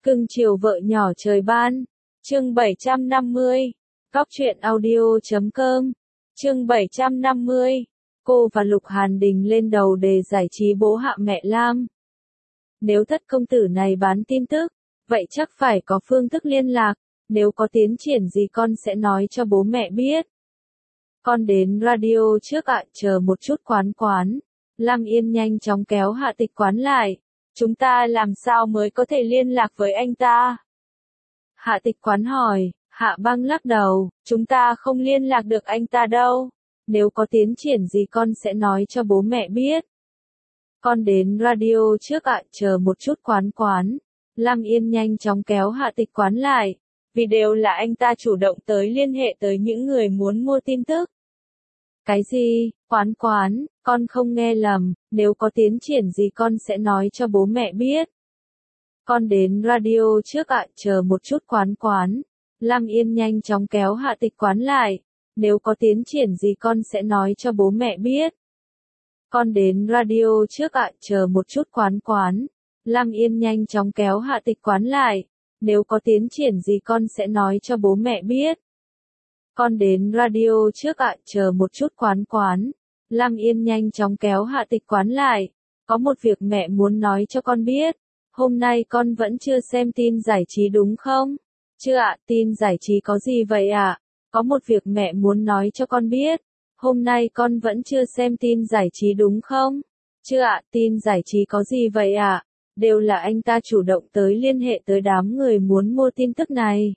Cưng chiều vợ nhỏ trời ban. Chương 750. Góc truyện audio.com. Chương 750. Cô và Lục Hàn Đình lên đầu đề giải trí bố hạ mẹ Lam. Nếu thất công tử này bán tin tức, vậy chắc phải có phương thức liên lạc, nếu có tiến triển gì con sẽ nói cho bố mẹ biết. Con đến radio trước ạ, chờ một chút quán. Lam Yên nhanh chóng kéo Hạ Tịch Quán lại. Chúng ta làm sao mới có thể liên lạc với anh ta? Hạ Tịch Quán hỏi. Hạ Băng lắc đầu, chúng ta không liên lạc được anh ta đâu. Nếu có tiến triển gì con sẽ nói cho bố mẹ biết. Con đến radio trước ạ, chờ một chút quán. Lam Yên nhanh chóng kéo Hạ Tịch Quán lại. Vì đều là anh ta chủ động tới liên hệ tới những người muốn mua tin tức. Cái gì? Quán, con không nghe lầm, nếu có tiến triển gì con sẽ nói cho bố mẹ biết. Con đến radio trước ạ, chờ một chút quán. Lam Yên nhanh chóng kéo Hạ Tịch Quán lại. Nếu có tiến triển gì con sẽ nói cho bố mẹ biết. Con đến radio trước ạ, chờ một chút quán. Lam Yên nhanh chóng kéo Hạ Tịch Quán lại. Nếu có tiến triển gì con sẽ nói cho bố mẹ biết. Con đến radio trước ạ, chờ một chút quán. Lam Yên nhanh chóng kéo Hạ Tịch Quán lại. Có một việc mẹ muốn nói cho con biết. Hôm nay con vẫn chưa xem tin giải trí đúng không? Chưa ạ, tin giải trí có gì vậy ạ? Có một việc mẹ muốn nói cho con biết. Hôm nay con vẫn chưa xem tin giải trí đúng không? Chưa ạ, tin giải trí có gì vậy ạ? Đều là anh ta chủ động tới liên hệ tới đám người muốn mua tin tức này.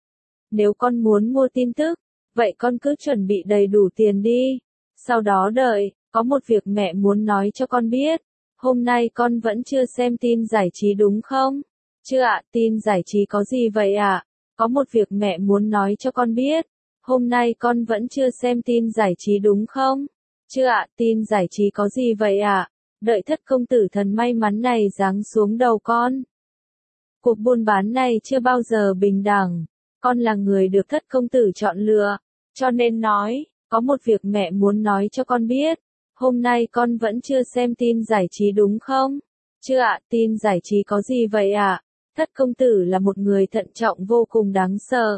Nếu con muốn mua tin tức, vậy con cứ chuẩn bị đầy đủ tiền đi. Sau đó đợi, có một việc mẹ muốn nói cho con biết. Hôm nay con vẫn chưa xem tin giải trí đúng không? Chưa ạ, tin giải trí có gì vậy ạ? Có một việc mẹ muốn nói cho con biết. Hôm nay con vẫn chưa xem tin giải trí đúng không? Chưa ạ, tin giải trí có gì vậy ạ? Đợi thất công tử thần may mắn này giáng xuống đầu con. Cuộc buôn bán này chưa bao giờ bình đẳng. Con là người được thất công tử chọn lựa. Cho nên nói, có một việc mẹ muốn nói cho con biết. Hôm nay con vẫn chưa xem tin giải trí đúng không? Chưa ạ, tin giải trí có gì vậy ạ? Thất công tử là một người thận trọng vô cùng đáng sợ.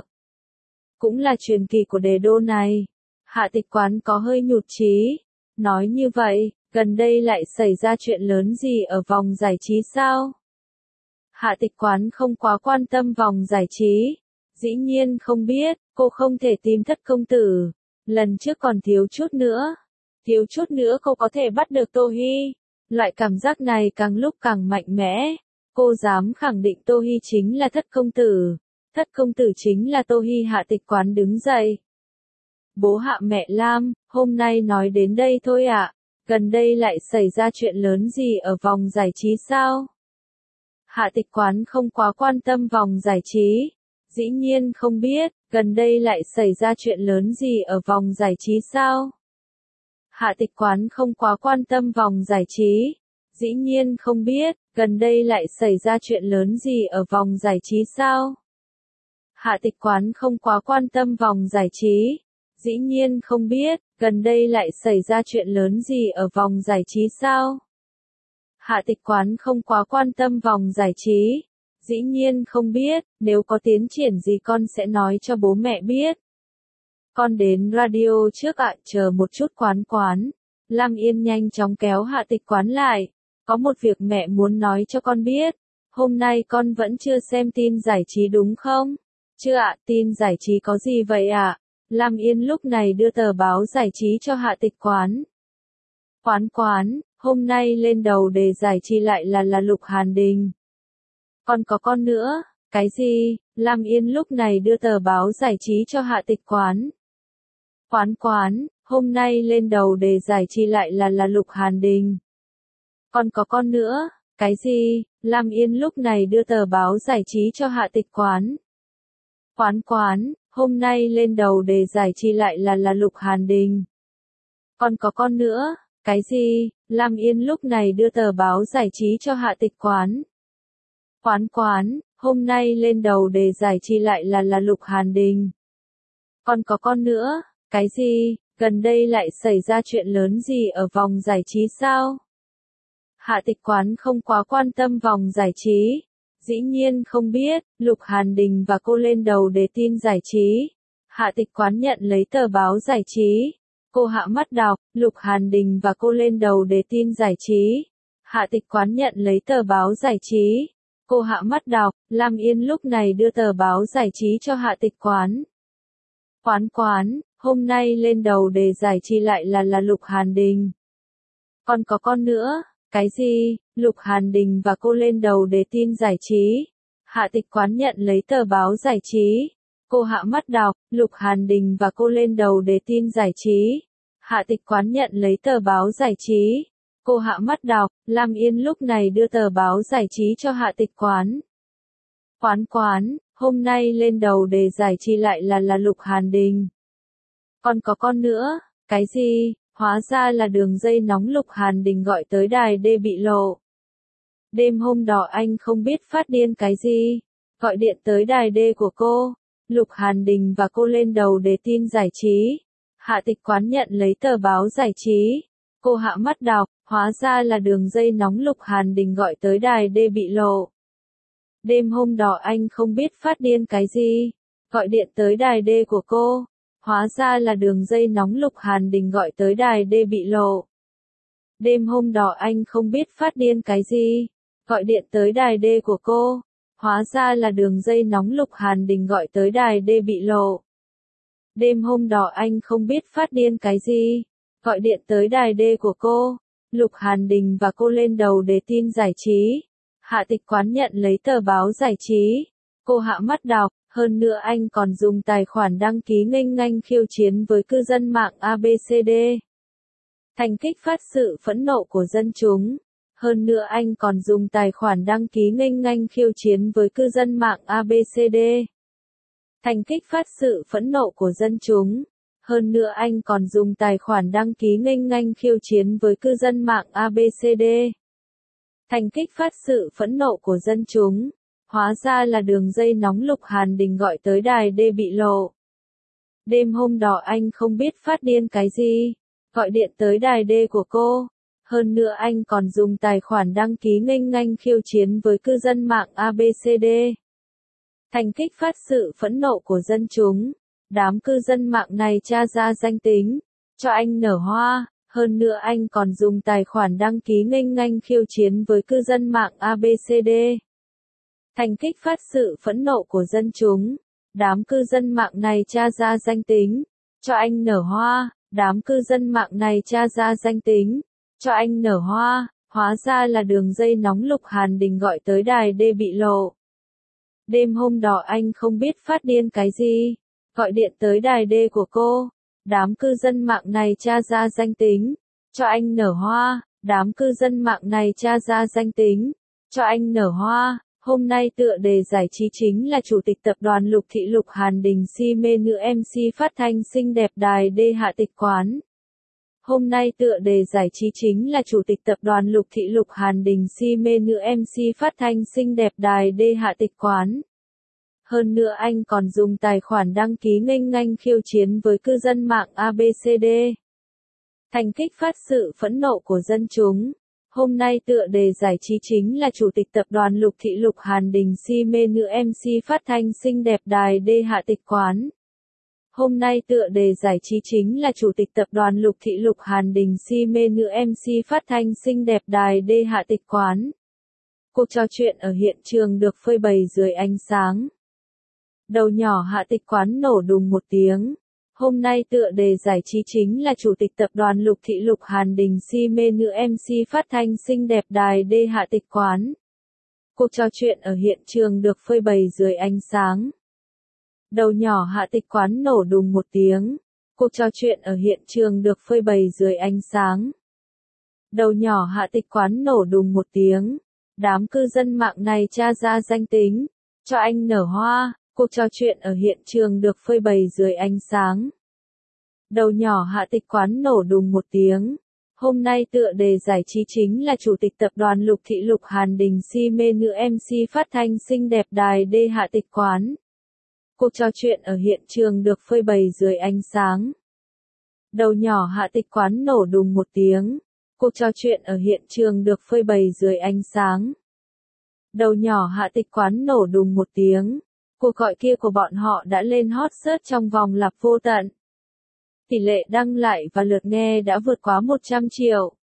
Cũng là truyền kỳ của đề đô này. Hạ Tịch Quán có hơi nhụt chí. Nói như vậy, gần đây lại xảy ra chuyện lớn gì ở vòng giải trí sao? Hạ Tịch Quán không quá quan tâm vòng giải trí. Dĩ nhiên không biết, cô không thể tìm thất công tử. Lần trước còn thiếu chút nữa cô có thể bắt được Tô Hy. Loại cảm giác này càng lúc càng mạnh mẽ. Cô dám khẳng định Tô Hy chính là thất công tử. Thất công tử chính là Tô Hy. Hạ Tịch Quán đứng dậy. Bố hạ mẹ Lam, hôm nay nói đến đây thôi ạ. Gần đây lại xảy ra chuyện lớn gì ở vòng giải trí sao? Hạ Tịch Quán không quá quan tâm vòng giải trí. Dĩ nhiên không biết, gần đây lại xảy ra chuyện lớn gì ở vòng giải trí sao? Hạ Tịch Quán không quá quan tâm vòng giải trí. Dĩ nhiên không biết, gần đây lại xảy ra chuyện lớn gì ở vòng giải trí sao? Hạ Tịch Quán không quá quan tâm vòng giải trí. Dĩ nhiên không biết, gần đây lại xảy ra chuyện lớn gì ở vòng giải trí sao? Hạ Tịch Quán không quá quan tâm vòng giải trí. Dĩ nhiên không biết, nếu có tiến triển gì con sẽ nói cho bố mẹ biết. Con đến radio trước ạ, chờ một chút quán. Lam Yên nhanh chóng kéo Hạ Tịch Quán lại. Có một việc mẹ muốn nói cho con biết. Hôm nay con vẫn chưa xem tin giải trí đúng không? Chưa ạ, tin giải trí có gì vậy ạ? Lam Yên lúc này đưa tờ báo giải trí cho Hạ Tịch Quán. Quán, hôm nay lên đầu đề giải trí lại là Lục Hàn Đình. Còn có con nữa, cái gì? Lam Yên lúc này đưa tờ báo giải trí cho Hạ Tịch Quán. Quán, hôm nay lên đầu đề giải trí lại là Lục Hàn Đình. Còn có con nữa, cái gì? Lam Yên lúc này đưa tờ báo giải trí cho Hạ Tịch Quán. Quán, hôm nay lên đầu đề giải trí lại là Lục Hàn Đình. Còn có con nữa, cái gì? Lam Yên lúc này đưa tờ báo giải trí cho Hạ Tịch Quán. Quán, hôm nay lên đầu đề giải trí lại là Lục Hàn Đình. Còn có con nữa, cái gì? Gần đây lại xảy ra chuyện lớn gì ở vòng giải trí sao? Hạ Tịch Quán không quá quan tâm vòng giải trí. Dĩ nhiên không biết, Lục Hàn Đình và cô lên đầu đề tin giải trí. Hạ Tịch Quán nhận lấy tờ báo giải trí. Cô hạ mắt đọc, Lục Hàn Đình và cô lên đầu đề tin giải trí. Hạ Tịch Quán nhận lấy tờ báo giải trí. Cô hạ mắt đọc, Lam Yên lúc này đưa tờ báo giải trí cho Hạ Tịch Quán. Quán, hôm nay lên đầu đề giải trí lại là Lục Hàn Đình. Còn có con nữa, cái gì? Lục Hàn Đình và cô lên đầu đề tin giải trí. Hạ Tịch Quán nhận lấy tờ báo giải trí. Cô hạ mắt đọc, Lục Hàn Đình và cô lên đầu đề tin giải trí. Hạ Tịch Quán nhận lấy tờ báo giải trí. Cô hạ mắt đọc, Lam Yên lúc này đưa tờ báo giải trí cho Hạ Tịch Quán. Quán, hôm nay lên đầu đề giải trí lại là Lục Hàn Đình. Còn có con nữa, cái gì? Hóa ra là đường dây nóng Lục Hàn Đình gọi tới đài D bị lộ. Đêm hôm đó anh không biết phát điên cái gì, gọi điện tới đài D của cô. Lục Hàn Đình và cô lên đầu đề tin giải trí. Hạ Tịch Quán nhận lấy tờ báo giải trí. Cô hạ mắt đọc, hóa ra là đường dây nóng Lục Hàn Đình gọi tới đài D bị lộ. Đêm hôm đó anh không biết phát điên cái gì, gọi điện tới đài D của cô. Hóa ra là đường dây nóng Lục Hàn Đình gọi tới đài D bị lộ. Đêm hôm đó anh không biết phát điên cái gì, gọi điện tới đài D của cô. Hóa ra là đường dây nóng Lục Hàn Đình gọi tới đài D bị lộ. Đêm hôm đó anh không biết phát điên cái gì, gọi điện tới đài D của cô. Lục Hàn Đình và cô lên đầu đề tin giải trí. Hạ Tịch Quán nhận lấy tờ báo giải trí. Cô hạ mắt đọc, hơn nữa anh còn dùng tài khoản đăng ký nghênh ngang khiêu chiến với cư dân mạng ABCD. Thành kích phát sự phẫn nộ của dân chúng. Hơn nữa anh còn dùng tài khoản đăng ký nghênh ngang khiêu chiến với cư dân mạng ABCD. Thành kích phát sự phẫn nộ của dân chúng. Hơn nữa anh còn dùng tài khoản đăng ký nghênh ngang khiêu chiến với cư dân mạng ABCD. Thành kích phát sự phẫn nộ của dân chúng. Hóa ra là đường dây nóng Lục Hàn Đình gọi tới đài D bị lộ. Đêm hôm đó anh không biết phát điên cái gì, gọi điện tới đài D của cô. Hơn nữa anh còn dùng tài khoản đăng ký nghênh ngang khiêu chiến với cư dân mạng ABCD. Thành kích phát sự phẫn nộ của dân chúng. Đám cư dân mạng này tra ra danh tính, cho anh nở hoa. Hơn nữa anh còn dùng tài khoản đăng ký nghênh ngang khiêu chiến với cư dân mạng ABCD. Thành kích phát sự phẫn nộ của dân chúng. Đám cư dân mạng này tra ra danh tính, cho anh nở hoa. Đám cư dân mạng này tra ra danh tính, cho anh nở hoa. Hóa ra là đường dây nóng Lục Hàn Đình gọi tới đài D bị lộ. Đêm hôm đó anh không biết phát điên cái gì, gọi điện tới đài D của cô. Đám cư dân mạng này tra ra danh tính, cho anh nở hoa. Đám cư dân mạng này tra ra danh tính, cho anh nở hoa. Hôm nay tựa đề giải trí chính là Chủ tịch tập đoàn Lục Thị Lục Hàn Đình si mê nữ MC phát thanh xinh đẹp đài D Hạ Tịch Quán. Hôm nay tựa đề giải trí chính là Chủ tịch tập đoàn Lục Thị Lục Hàn Đình si mê nữ MC phát thanh xinh đẹp đài D Hạ Tịch Quán. Hơn nữa anh còn dùng tài khoản đăng ký nghênh ngang khiêu chiến với cư dân mạng ABCD. Thành kích phát sự phẫn nộ của dân chúng. Hôm nay tựa đề giải trí chính là Chủ tịch tập đoàn Lục Thị Lục Hàn Đình si mê nữ MC phát thanh xinh đẹp đài D Hạ Tịch Quán. Hôm nay tựa đề giải trí chính là Chủ tịch tập đoàn Lục Thị Lục Hàn Đình si mê nữ MC phát thanh xinh đẹp đài D Hạ Tịch Quán. Cuộc trò chuyện ở hiện trường được phơi bày dưới ánh sáng. Đầu nhỏ Hạ Tịch Quán nổ đùng một tiếng. Hôm nay tựa đề giải trí chính là Chủ tịch tập đoàn Lục Thị Lục Hàn Đình si mê nữ MC phát thanh xinh đẹp đài D Hạ Tịch Quán. Cuộc trò chuyện ở hiện trường được phơi bày dưới ánh sáng. Đầu nhỏ Hạ Tịch Quán nổ đùng một tiếng. Cuộc trò chuyện ở hiện trường được phơi bày dưới ánh sáng. Đầu nhỏ Hạ Tịch Quán nổ đùng một tiếng. Đám cư dân mạng này tra ra danh tính, cho anh nở hoa. Cuộc trò chuyện ở hiện trường được phơi bày dưới ánh sáng. Đầu nhỏ Hạ Tịch Quán nổ đùng một tiếng. Hôm nay tựa đề giải trí chính là Chủ tịch tập đoàn Lục Thị Lục Hàn Đình si mê nữ MC phát thanh xinh đẹp đài D Hạ Tịch Quán. Cuộc trò chuyện ở hiện trường được phơi bày dưới ánh sáng. Đầu nhỏ Hạ Tịch Quán nổ đùng một tiếng. Cuộc trò chuyện ở hiện trường được phơi bày dưới ánh sáng. Đầu nhỏ Hạ Tịch Quán nổ đùng một tiếng. Cuộc gọi kia của bọn họ đã lên hot search trong vòng lặp vô tận. Tỷ lệ đăng lại và lượt nghe đã vượt quá 100 triệu.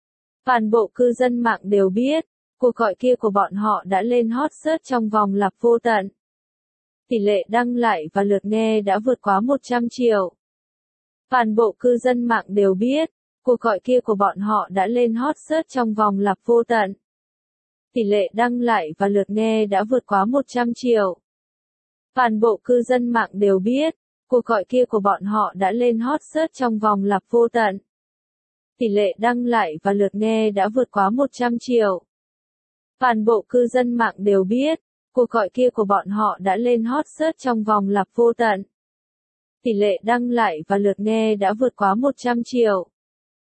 Toàn bộ cư dân mạng đều biết, cuộc gọi kia của bọn họ đã lên hot search trong vòng lặp vô tận. Tỷ lệ đăng lại và lượt nghe đã vượt quá 100 triệu. Toàn bộ cư dân mạng đều biết, cuộc gọi kia của bọn họ đã lên hot search trong vòng lặp vô tận. Tỷ lệ đăng lại và lượt nghe đã vượt quá 100 triệu. Toàn bộ cư dân mạng đều biết, cuộc gọi kia của bọn họ đã lên hot search trong vòng lặp vô tận. Tỷ lệ đăng lại và lượt nghe đã vượt quá 100 triệu. Toàn bộ cư dân mạng đều biết, cuộc gọi kia của bọn họ đã lên hot search trong vòng lặp vô tận. Tỷ lệ đăng lại và lượt nghe đã vượt quá 100 triệu.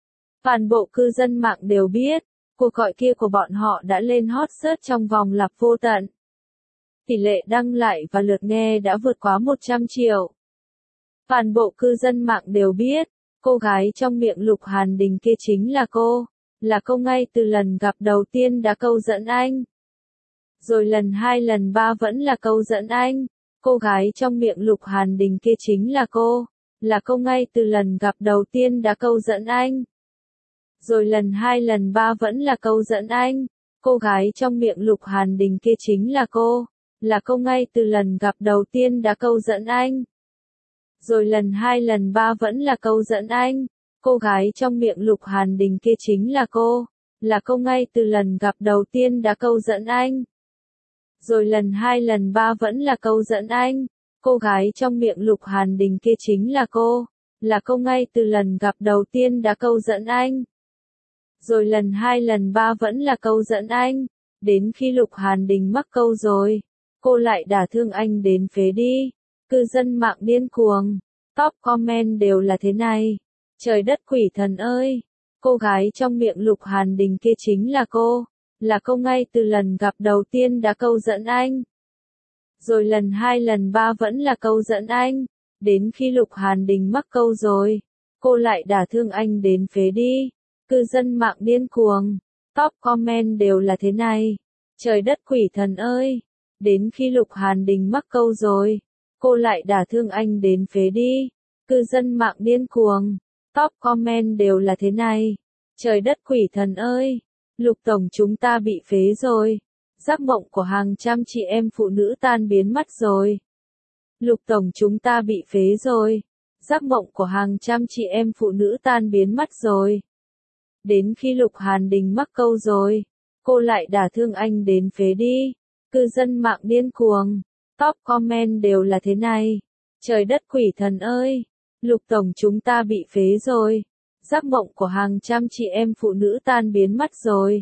Toàn bộ cư dân mạng đều biết, cuộc gọi kia của bọn họ đã lên hot search trong vòng lặp vô tận. Tỷ lệ đăng lại và lượt nghe đã vượt quá 100 triệu. Toàn bộ cư dân mạng đều biết, cô gái trong miệng Lục Hàn Đình kia chính là cô ngay từ lần gặp đầu tiên đã câu dẫn anh. Rồi lần 2 lần 3 vẫn là câu dẫn anh. Cô gái trong miệng Lục Hàn Đình kia chính là cô ngay từ lần gặp đầu tiên đã câu dẫn anh. Rồi lần 2 lần 3 vẫn là câu dẫn anh. Cô gái trong miệng Lục Hàn Đình kia chính là cô ngay từ lần gặp đầu tiên đã câu dẫn anh. Rồi lần 2 lần 3 vẫn là câu dẫn anh. Cô gái trong miệng Lục Hàn Đình kia chính là cô ngay từ lần gặp đầu tiên đã câu dẫn anh. Rồi lần 2 lần 3 vẫn là câu dẫn anh. Cô gái trong miệng Lục Hàn Đình kia chính là cô ngay từ lần gặp đầu tiên đã câu dẫn anh. Rồi lần 2 lần 3 vẫn là câu dẫn anh. Đến khi Lục Hàn Đình mắc câu rồi, cô lại đả thương anh đến phế đi. Cư dân mạng điên cuồng. Top comment đều là thế này. Trời đất quỷ thần ơi! Cô gái trong miệng Lục Hàn Đình kia chính là cô ngay từ lần gặp đầu tiên đã câu dẫn anh. Rồi lần 2 lần 3 vẫn là câu dẫn anh. Đến khi Lục Hàn Đình mắc câu rồi, cô lại đả thương anh đến phế đi. Cư dân mạng điên cuồng. Top comment đều là thế này. Trời đất quỷ thần ơi! Đến khi Lục Hàn Đình mắc câu rồi, cô lại đả thương anh đến phế đi. Cư dân mạng điên cuồng. Top comment đều là thế này. Trời đất quỷ thần ơi! Lục tổng chúng ta bị phế rồi. Giấc mộng của hàng trăm chị em phụ nữ tan biến mất rồi. Lục tổng chúng ta bị phế rồi. Giấc mộng của hàng trăm chị em phụ nữ tan biến mất rồi. Đến khi Lục Hàn Đình mắc câu rồi, cô lại đả thương anh đến phế đi. Cư dân mạng điên cuồng. Top comment đều là thế này. Trời đất quỷ thần ơi! Lục tổng chúng ta bị phế rồi. Giấc mộng của hàng trăm chị em phụ nữ tan biến mất rồi.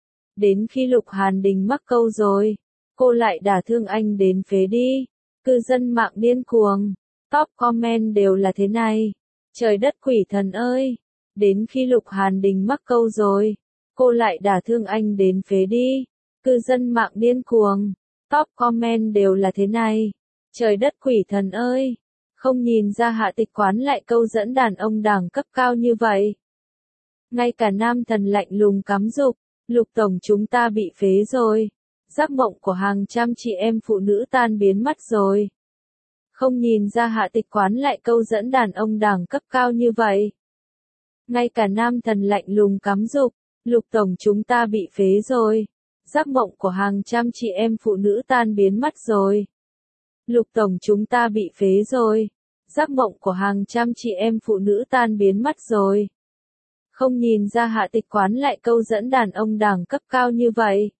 Đến khi Lục Hàn Đình mắc câu rồi, cô lại đả thương anh đến phế đi. Cư dân mạng điên cuồng. Top comment đều là thế này. Trời đất quỷ thần ơi! Đến khi Lục Hàn Đình mắc câu rồi, cô lại đả thương anh đến phế đi. Cư dân mạng điên cuồng. Top comment đều là thế này. Trời đất quỷ thần ơi! Không nhìn ra Hạ Tịch Quán lại câu dẫn đàn ông đẳng cấp cao như vậy. Ngay cả nam thần lạnh lùng cắm dục, Lục tổng chúng ta bị phế rồi. Giấc mộng của hàng trăm chị em phụ nữ tan biến mất rồi. Không nhìn ra Hạ Tịch Quán lại câu dẫn đàn ông đẳng cấp cao như vậy. Ngay cả nam thần lạnh lùng cắm dục, Lục tổng chúng ta bị phế rồi. Giấc mộng của hàng trăm chị em phụ nữ tan biến mất rồi. Lục tổng chúng ta bị phế rồi. Giấc mộng của hàng trăm chị em phụ nữ tan biến mất rồi. Không nhìn ra Hạ Tịch Quán lại câu dẫn đàn ông đẳng cấp cao như vậy.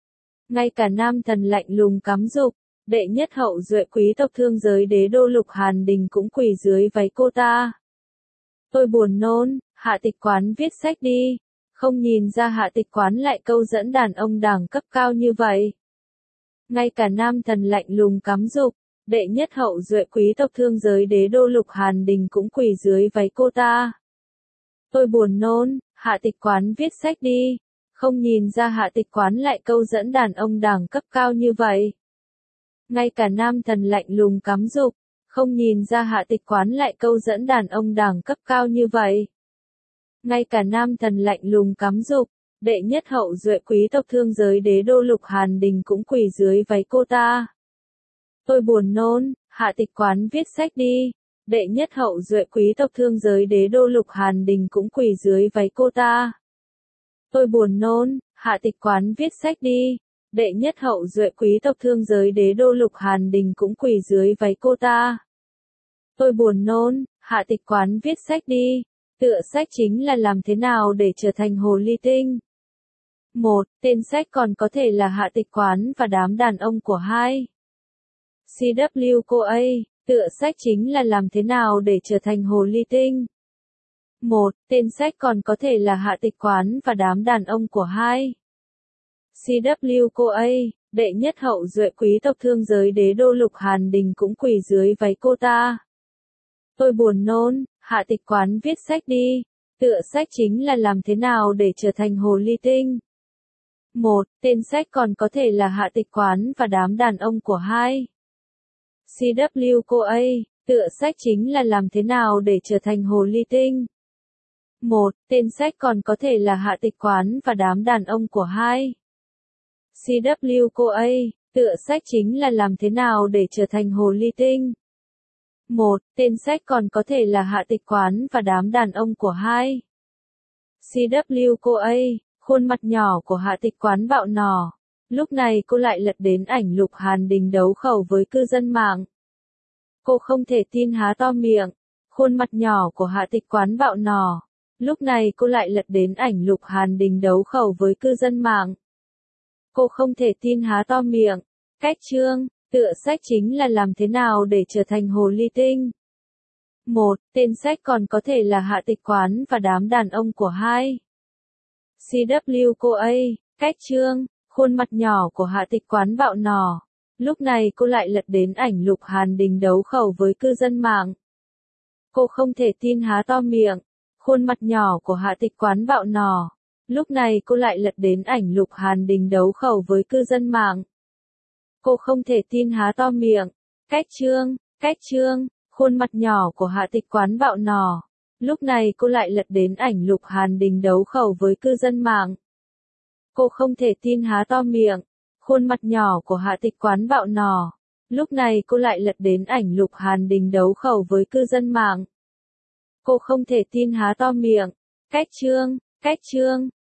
Ngay cả nam thần lạnh lùng cắm dục, đệ nhất hậu duệ quý tộc thương giới đế đô Lục Hàn Đình cũng quỳ dưới váy cô ta. Tôi buồn nôn, Hạ Tịch Quán viết sách đi. Không nhìn ra Hạ Tịch Quán lại câu dẫn đàn ông đẳng cấp cao như vậy. Ngay cả nam thần lạnh lùng cắm dục, đệ nhất hậu duệ quý tộc thương giới đế đô Lục Hàn Đình cũng quỳ dưới váy cô ta. Tôi buồn nôn, Hạ Tịch Quán viết sách đi. Không nhìn ra Hạ Tịch Quán lại câu dẫn đàn ông đẳng cấp cao như vậy. Ngay cả nam thần lạnh lùng cắm dục, không nhìn ra Hạ Tịch Quán lại câu dẫn đàn ông đẳng cấp cao như vậy. Ngay cả nam thần lạnh lùng cắm dục, đệ nhất hậu duệ quý tộc thương giới đế đô Lục Hàn Đình cũng quỳ dưới váy cô ta. Tôi buồn nôn, Hạ Tịch Quán viết sách đi. Đệ nhất hậu duệ quý tộc thương giới đế đô Lục Hàn Đình cũng quỳ dưới váy cô ta. Tôi buồn nôn, Hạ Tịch Quán viết sách đi. Đệ nhất hậu duệ quý tộc thương giới đế đô Lục Hàn Đình cũng quỳ dưới váy cô ta. Tôi buồn nôn, Hạ Tịch Quán viết sách đi. Tựa sách chính là làm thế nào để trở thành hồ ly tinh. 1. Tên sách còn có thể là Hạ Tịch Quán và đám đàn ông của 2. CW cô A. Tựa sách chính là làm thế nào để trở thành hồ ly tinh. 1. Tên sách còn có thể là Hạ Tịch Quán và đám đàn ông của 2. CW cô A. Đệ nhất hậu duệ quý tộc thương giới đế đô Lục Hàn Đình cũng quỳ dưới váy cô ta. Tôi buồn nôn, Hạ Tịch Quán viết sách đi. Tựa sách chính là làm thế nào để trở thành hồ ly tinh. 1. Tên sách còn có thể là Hạ Tịch Quán và đám đàn ông của 2. CW cô A. Tựa sách chính là làm thế nào để trở thành hồ ly tinh. 1. Tên sách còn có thể là Hạ Tịch Quán và đám đàn ông của 2. CW cô A. Tựa sách chính là làm thế nào để trở thành hồ ly tinh. 1. Tên sách còn có thể là Hạ Tịch Quán và đám đàn ông của 2. CW cô A. Khuôn mặt nhỏ của Hạ Tịch Quán bạo nỏ. Lúc này cô lại lật đến ảnh Lục Hàn Đình đấu khẩu với cư dân mạng. Cô không thể tin há to miệng. Khuôn mặt nhỏ của Hạ Tịch Quán bạo nỏ. Lúc này cô lại lật đến ảnh Lục Hàn Đình đấu khẩu với cư dân mạng. Cô không thể tin há to miệng. Cách chương, tựa sách chính là làm thế nào để trở thành hồ ly tinh. 1. Tên sách còn có thể là Hạ Tịch Quán và đám đàn ông của 2. CW cô A. Cách chương, khuôn mặt nhỏ của Hạ Tịch Quán bạo nỏ. Lúc này cô lại lật đến ảnh Lục Hàn Đình đấu khẩu với cư dân mạng. Cô không thể tin há to miệng. Khuôn mặt nhỏ của Hạ Tịch Quán bạo nỏ. Lúc này cô lại lật đến ảnh Lục Hàn Đình đấu khẩu với cư dân mạng. Cô không thể tin há to miệng. Cách chương, khuôn mặt nhỏ của Hạ Tịch Quán bạo nỏ. Lúc này cô lại lật đến ảnh Lục Hàn Đình đấu khẩu với cư dân mạng. Cô không thể tin há to miệng. Khuôn mặt nhỏ của Hạ Tịch Quán bạo nỏ. Lúc này cô lại lật đến ảnh Lục Hàn Đình đấu khẩu với cư dân mạng. Cô không thể tin há to miệng. Cách chương,